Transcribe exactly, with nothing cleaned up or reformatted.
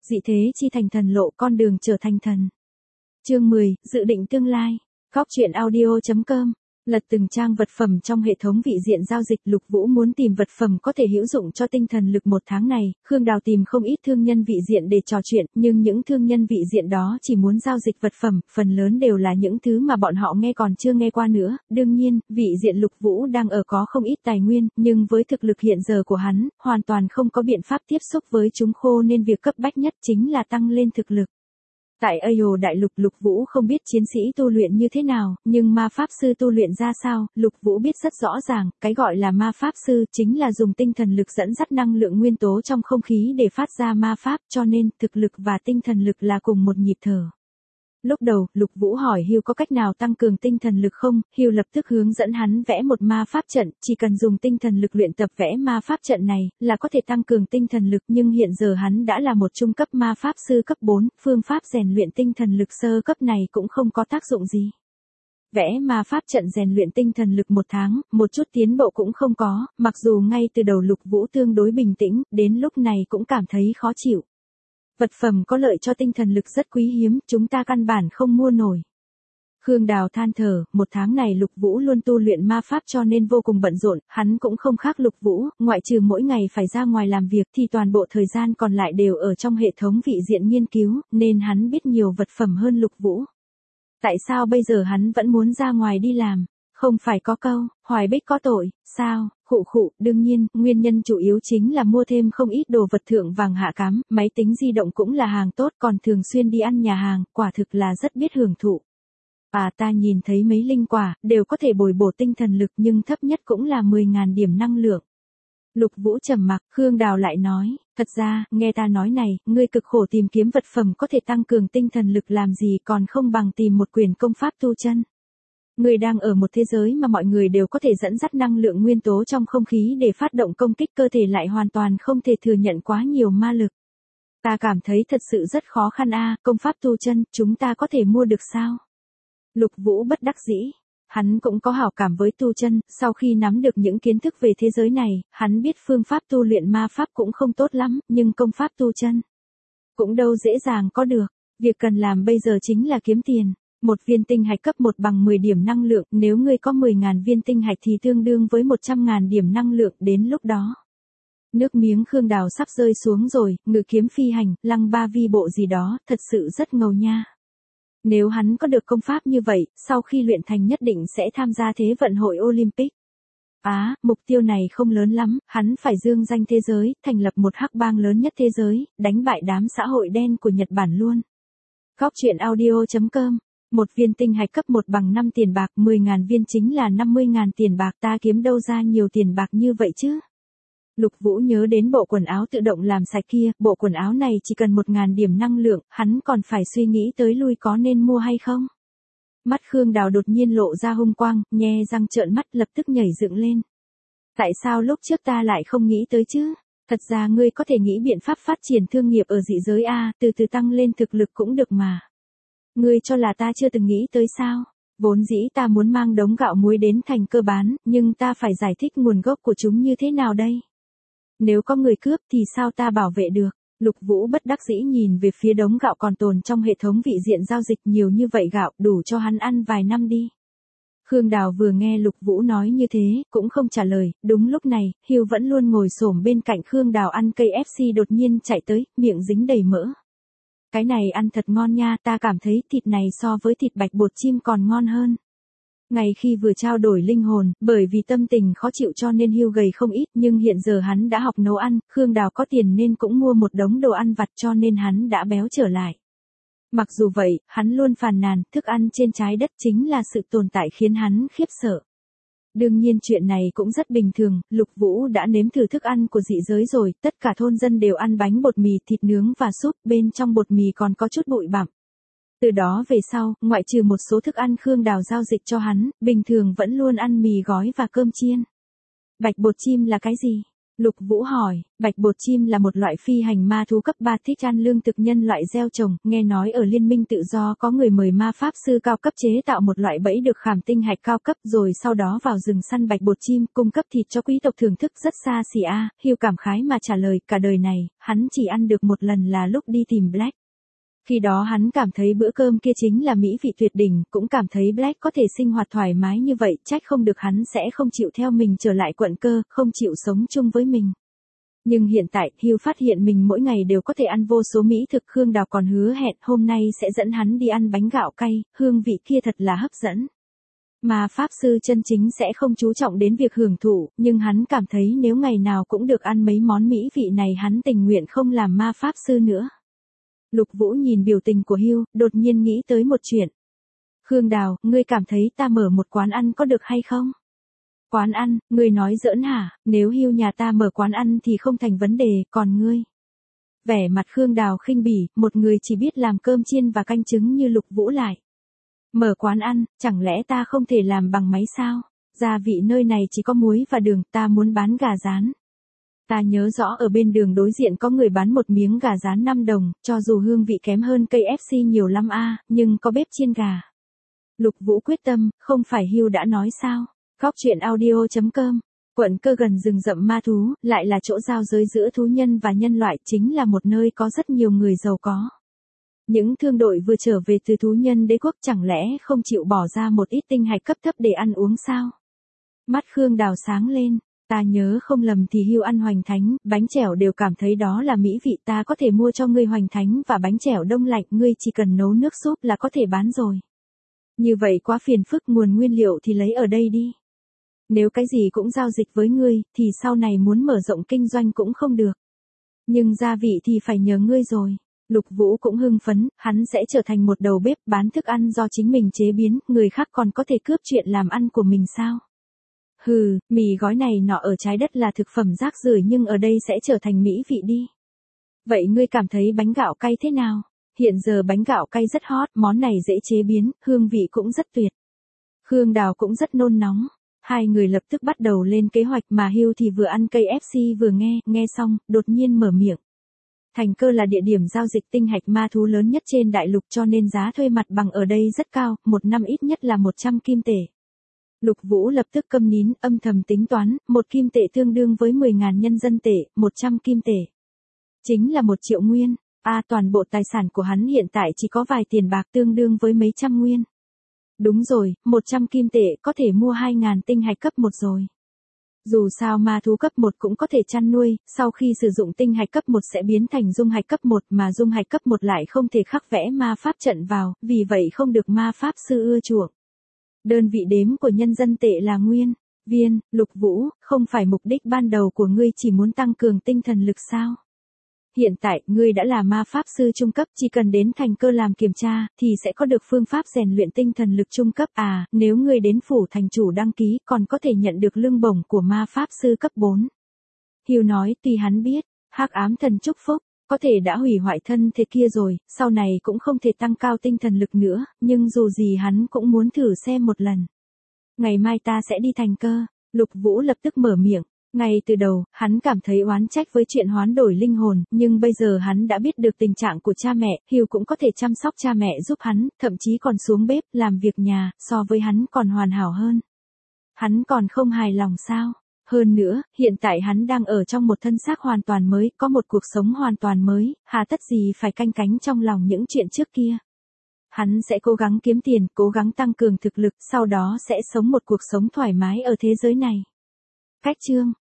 dị thế chi thành thần lộ, con đường trở thành thần. Chương mười, dự định tương lai. Góc truyện audio chấm com. Lật từng trang vật phẩm trong hệ thống vị diện giao dịch. Lục Vũ muốn tìm vật phẩm có thể hữu dụng cho tinh thần lực một tháng này. Khương Đào tìm không ít thương nhân vị diện để trò chuyện, nhưng những thương nhân vị diện đó chỉ muốn giao dịch vật phẩm, phần lớn đều là những thứ mà bọn họ nghe còn chưa nghe qua nữa. Đương nhiên, vị diện Lục Vũ đang ở có không ít tài nguyên, nhưng với thực lực hiện giờ của hắn, hoàn toàn không có biện pháp tiếp xúc với chúng khô, nên việc cấp bách nhất chính là tăng lên thực lực. Tại Ayo Đại Lục, Lục Vũ không biết chiến sĩ tu luyện như thế nào, nhưng ma pháp sư tu luyện ra sao, Lục Vũ biết rất rõ ràng, cái gọi là ma pháp sư chính là dùng tinh thần lực dẫn dắt năng lượng nguyên tố trong không khí để phát ra ma pháp, cho nên thực lực và tinh thần lực là cùng một nhịp thở. Lúc đầu, Lục Vũ hỏi Hugh có cách nào tăng cường tinh thần lực không, Hugh lập tức hướng dẫn hắn vẽ một ma pháp trận, chỉ cần dùng tinh thần lực luyện tập vẽ ma pháp trận này, là có thể tăng cường tinh thần lực, nhưng hiện giờ hắn đã là một trung cấp ma pháp sư cấp bốn, phương pháp rèn luyện tinh thần lực sơ cấp này cũng không có tác dụng gì. Vẽ ma pháp trận rèn luyện tinh thần lực một tháng, một chút tiến bộ cũng không có, mặc dù ngay từ đầu Lục Vũ tương đối bình tĩnh, đến lúc này cũng cảm thấy khó chịu. Vật phẩm có lợi cho tinh thần lực rất quý hiếm, chúng ta căn bản không mua nổi. Khương Đào than thở, một tháng này Lục Vũ luôn tu luyện ma pháp cho nên vô cùng bận rộn, hắn cũng không khác Lục Vũ, ngoại trừ mỗi ngày phải ra ngoài làm việc thì toàn bộ thời gian còn lại đều ở trong hệ thống vị diện nghiên cứu, nên hắn biết nhiều vật phẩm hơn Lục Vũ. Tại sao bây giờ hắn vẫn muốn ra ngoài đi làm? Không phải có câu, hoài bích có tội, sao? Khụ khụ, đương nhiên, nguyên nhân chủ yếu chính là mua thêm không ít đồ vật thượng vàng hạ cám, máy tính di động cũng là hàng tốt, còn thường xuyên đi ăn nhà hàng, quả thực là rất biết hưởng thụ. À, ta nhìn thấy mấy linh quả, đều có thể bồi bổ tinh thần lực, nhưng thấp nhất cũng là mười nghìn điểm năng lượng. Lục Vũ trầm mặc, Khương Đào lại nói, thật ra, nghe ta nói này, ngươi cực khổ tìm kiếm vật phẩm có thể tăng cường tinh thần lực làm gì còn không bằng tìm một quyển công pháp tu chân. Người đang ở một thế giới mà mọi người đều có thể dẫn dắt năng lượng nguyên tố trong không khí để phát động công kích, cơ thể lại hoàn toàn không thể thừa nhận quá nhiều ma lực. Ta cảm thấy thật sự rất khó khăn a, công pháp tu chân, chúng ta có thể mua được sao? Lục Vũ bất đắc dĩ. Hắn cũng có hảo cảm với tu chân, sau khi nắm được những kiến thức về thế giới này, hắn biết phương pháp tu luyện ma pháp cũng không tốt lắm, nhưng công pháp tu chân cũng đâu dễ dàng có được. Việc cần làm bây giờ chính là kiếm tiền. Một viên tinh hạch cấp một bằng mười điểm năng lượng, nếu ngươi có mười nghìn viên tinh hạch thì tương đương với một trăm nghìn điểm năng lượng, đến lúc đó. Nước miếng Khương Đào sắp rơi xuống rồi, ngự kiếm phi hành, lăng ba vi bộ gì đó, thật sự rất ngầu nha. Nếu hắn có được công pháp như vậy, sau khi luyện thành nhất định sẽ tham gia Thế vận hội Olympic. Á, à, mục tiêu này không lớn lắm, hắn phải dương danh thế giới, thành lập một hắc bang lớn nhất thế giới, đánh bại đám xã hội đen của Nhật Bản luôn. Góc truyện audio chấm com. Một viên tinh hạch cấp một bằng năm tiền bạc, mười nghìn viên chính là năm mươi nghìn tiền bạc, ta kiếm đâu ra nhiều tiền bạc như vậy chứ? Lục Vũ nhớ đến bộ quần áo tự động làm sạch kia, bộ quần áo này chỉ cần một nghìn điểm năng lượng, hắn còn phải suy nghĩ tới lui có nên mua hay không. Mắt Khương Đào đột nhiên lộ ra hung quang, nhe răng trợn mắt lập tức nhảy dựng lên. Tại sao lúc trước ta lại không nghĩ tới chứ? Thật ra ngươi có thể nghĩ biện pháp phát triển thương nghiệp ở dị giới A, từ từ tăng lên thực lực cũng được mà. Ngươi cho là ta chưa từng nghĩ tới sao? Vốn dĩ ta muốn mang đống gạo muối đến thành cơ bán, nhưng ta phải giải thích nguồn gốc của chúng như thế nào đây? Nếu có người cướp thì sao ta bảo vệ được? Lục Vũ bất đắc dĩ nhìn về phía đống gạo còn tồn trong hệ thống vị diện giao dịch, nhiều như vậy gạo, đủ cho hắn ăn vài năm đi. Khương Đào vừa nghe Lục Vũ nói như thế, cũng không trả lời, đúng lúc này, Hugh vẫn luôn ngồi xổm bên cạnh Khương Đào ăn cây ép xê đột nhiên chạy tới, miệng dính đầy mỡ. Cái này ăn thật ngon nha, ta cảm thấy thịt này so với thịt bạch bột chim còn ngon hơn. Ngày khi vừa trao đổi linh hồn, bởi vì tâm tình khó chịu cho nên Hugh gầy không ít, nhưng hiện giờ hắn đã học nấu ăn, Khương Đào có tiền nên cũng mua một đống đồ ăn vặt cho nên hắn đã béo trở lại. Mặc dù vậy, hắn luôn phàn nàn, thức ăn trên trái đất chính là sự tồn tại khiến hắn khiếp sợ. Đương nhiên chuyện này cũng rất bình thường, Lục Vũ đã nếm thử thức ăn của dị giới rồi, tất cả thôn dân đều ăn bánh bột mì, thịt nướng và súp, bên trong bột mì còn có chút bụi bặm. Từ đó về sau, ngoại trừ một số thức ăn Khương Đào giao dịch cho hắn, bình thường vẫn luôn ăn mì gói và cơm chiên. Bạch bột chim là cái gì? Lục Vũ hỏi, bạch bột chim là một loại phi hành ma thú cấp ba thích ăn lương thực nhân loại gieo trồng, nghe nói ở Liên minh tự do có người mời ma pháp sư cao cấp chế tạo một loại bẫy được khảm tinh hạch cao cấp rồi sau đó vào rừng săn bạch bột chim, cung cấp thịt cho quý tộc thưởng thức rất xa xỉ a. Hugh cảm khái mà trả lời, cả đời này, hắn chỉ ăn được một lần là lúc đi tìm Black. Khi đó hắn cảm thấy bữa cơm kia chính là mỹ vị tuyệt đỉnh, cũng cảm thấy Black có thể sinh hoạt thoải mái như vậy, trách không được hắn sẽ không chịu theo mình trở lại quận cơ, không chịu sống chung với mình. Nhưng hiện tại, Hugh phát hiện mình mỗi ngày đều có thể ăn vô số mỹ thực. Khương Đào còn hứa hẹn hôm nay sẽ dẫn hắn đi ăn bánh gạo cay, hương vị kia thật là hấp dẫn. Mà pháp sư chân chính sẽ không chú trọng đến việc hưởng thụ, nhưng hắn cảm thấy nếu ngày nào cũng được ăn mấy món mỹ vị này hắn tình nguyện không làm ma pháp sư nữa. Lục Vũ nhìn biểu tình của Hugh, đột nhiên nghĩ tới một chuyện. Khương Đào, ngươi cảm thấy ta mở một quán ăn có được hay không? Quán ăn, ngươi nói giỡn hả? Nếu Hugh nhà ta mở quán ăn thì không thành vấn đề, còn ngươi? Vẻ mặt Khương Đào khinh bỉ, một người chỉ biết làm cơm chiên và canh trứng như Lục Vũ lại. Mở quán ăn, chẳng lẽ ta không thể làm bằng máy sao? Gia vị nơi này chỉ có muối và đường, ta muốn bán gà rán. Ta nhớ rõ ở bên đường đối diện có người bán một miếng gà rán năm đồng, cho dù hương vị kém hơn ca ép xê nhiều lắm a, nhưng có bếp chiên gà. Lục Vũ quyết tâm, không phải Hugh đã nói sao? Góc truyện audio chấm com. Quận cơ gần rừng rậm ma thú, lại là chỗ giao giới giữa thú nhân và nhân loại, chính là một nơi có rất nhiều người giàu có. Những thương đội vừa trở về từ thú nhân đế quốc chẳng lẽ không chịu bỏ ra một ít tinh hạch cấp thấp để ăn uống sao? Mắt Khương Đào sáng lên. Ta nhớ không lầm thì Hugh ăn hoành thánh, bánh chèo đều cảm thấy đó là mỹ vị, ta có thể mua cho ngươi hoành thánh và bánh chèo đông lạnh, ngươi chỉ cần nấu nước súp là có thể bán rồi. Như vậy quá phiền phức, nguồn nguyên liệu thì lấy ở đây đi. Nếu cái gì cũng giao dịch với ngươi, thì sau này muốn mở rộng kinh doanh cũng không được. Nhưng gia vị thì phải nhờ ngươi rồi. Lục Vũ cũng hưng phấn, hắn sẽ trở thành một đầu bếp bán thức ăn do chính mình chế biến, người khác còn có thể cướp chuyện làm ăn của mình sao? Hừ, mì gói này nọ ở trái đất là thực phẩm rác rưởi nhưng ở đây sẽ trở thành mỹ vị đi. Vậy ngươi cảm thấy bánh gạo cay thế nào? Hiện giờ bánh gạo cay rất hot, món này dễ chế biến, hương vị cũng rất tuyệt. Khương Đào cũng rất nôn nóng. Hai người lập tức bắt đầu lên kế hoạch mà Hugh thì vừa ăn ca ép xê vừa nghe, nghe xong, đột nhiên mở miệng. Thành Cơ là địa điểm giao dịch tinh hạch ma thú lớn nhất trên đại lục cho nên giá thuê mặt bằng ở đây rất cao, một năm ít nhất là một trăm kim tệ. Lục Vũ lập tức câm nín, âm thầm tính toán, một kim tệ tương đương với mười nghìn nhân dân tệ, một trăm kim tệ. Chính là một triệu nguyên, a à, toàn bộ tài sản của hắn hiện tại chỉ có vài tiền bạc tương đương với mấy trăm nguyên. Đúng rồi, một trăm kim tệ có thể mua hai nghìn tinh hạch cấp một rồi. Dù sao ma thú cấp một cũng có thể chăn nuôi, sau khi sử dụng tinh hạch cấp một sẽ biến thành dung hạch cấp một mà dung hạch cấp một lại không thể khắc vẽ ma pháp trận vào, vì vậy không được ma pháp sư ưa chuộng. Đơn vị đếm của nhân dân tệ là nguyên, viên, Lục Vũ, không phải mục đích ban đầu của ngươi chỉ muốn tăng cường tinh thần lực sao? Hiện tại, ngươi đã là ma pháp sư trung cấp, chỉ cần đến Thành Cơ làm kiểm tra, thì sẽ có được phương pháp rèn luyện tinh thần lực trung cấp. À, nếu ngươi đến phủ thành chủ đăng ký, còn có thể nhận được lương bổng của ma pháp sư cấp bốn. Hugh nói, tuy hắn biết, hắc ám thần chúc phúc, có thể đã hủy hoại thân thế kia rồi, sau này cũng không thể tăng cao tinh thần lực nữa, nhưng dù gì hắn cũng muốn thử xem một lần. Ngày mai ta sẽ đi Thành Cơ, Lục Vũ lập tức mở miệng. Ngay từ đầu, hắn cảm thấy oán trách với chuyện hoán đổi linh hồn, nhưng bây giờ hắn đã biết được tình trạng của cha mẹ, Hugh cũng có thể chăm sóc cha mẹ giúp hắn, thậm chí còn xuống bếp, làm việc nhà, so với hắn còn hoàn hảo hơn. Hắn còn không hài lòng sao? Hơn nữa, hiện tại hắn đang ở trong một thân xác hoàn toàn mới, có một cuộc sống hoàn toàn mới, hà tất gì phải canh cánh trong lòng những chuyện trước kia. Hắn sẽ cố gắng kiếm tiền, cố gắng tăng cường thực lực, sau đó sẽ sống một cuộc sống thoải mái ở thế giới này. Cách chương